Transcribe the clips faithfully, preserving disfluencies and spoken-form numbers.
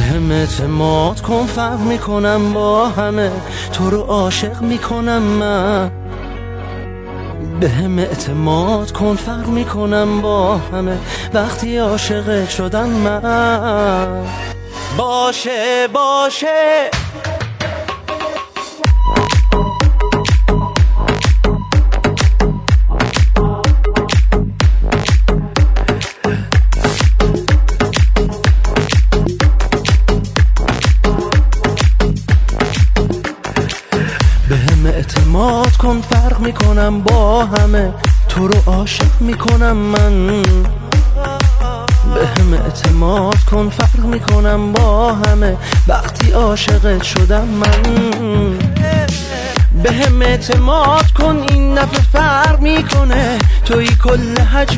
هم اعتماد کن، فرق میکنم با همه، تو رو عاشق میکنم من. به هم اعتماد کن، فرق میکنم با همه، وقتی عاشق شدم من. باشه باشه اعتماد کن، فرق میکنم با همه، تو رو عاشق میکنم من. به هم اعتماد کن، فرق میکنم با همه، وقتی عاشقت شدم من. به هم اعتماد کن، این دفعه فرق میکنه، توی کل حجم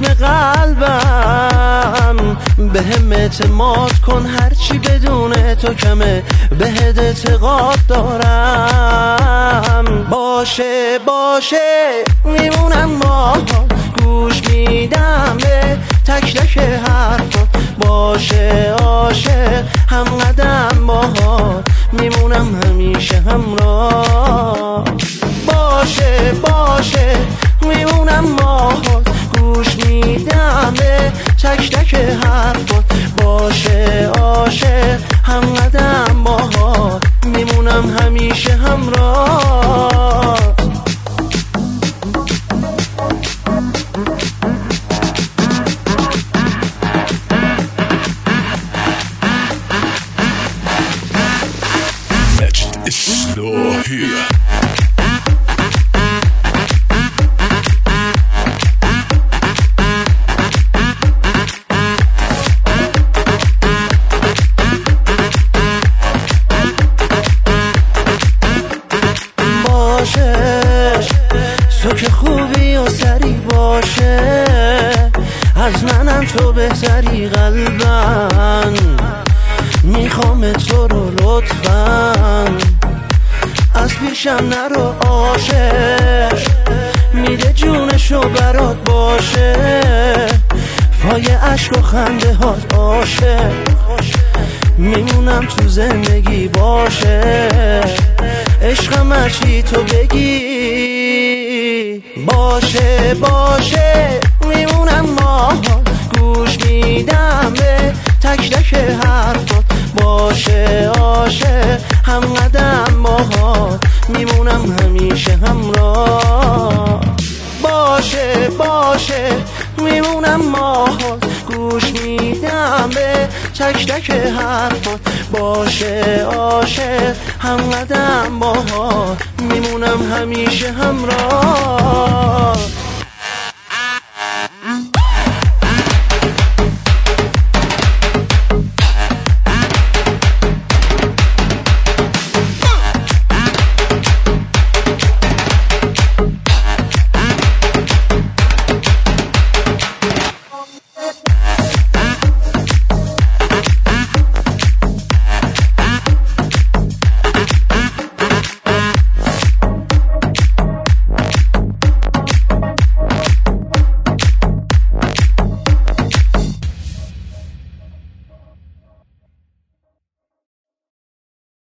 قلبم. به هم اعتماد کن، هرچی بدون تو کمه، بهت اعتقاد دارم. باشه باشه میمونم با گوش میدم به تک تک حرفات. باشه عاشق هم قدم باهات، میمونم همیشه همراه. باشه باشه میمونم باهات، گوش میدم به تک تک حرفات. باشه عاشق هم قدم باهات، میمونم همیشه همراه. تو که خوبی و سری باشه، از منم تو بهتری قلبن. میخوام تو رو لطفاً، از پیشم نرو عاشق، میده جونشو برات باشه، پای عشق و خنده هات عاشق، میمونم تو زندگی باشه، عشقم هرچی تو بگی. باشه باشه میمونم باهات، گوش میدم به تک تک حرفات. باشه عاشق هم قدم باهات، میمونم همیشه همراه. باشه باشه میمونم باهات، گوش میدم به تک تک حرفات. باشه عاشق هم قدم باهات، میمونم همیشه همراه.